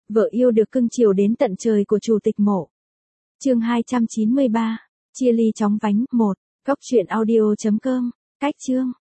Vợ yêu được cưng chiều đến tận trời của chủ tịch mộ. Chương 293. Chia ly chóng vánh 1. Cóc truyện audio.com. Cách chương.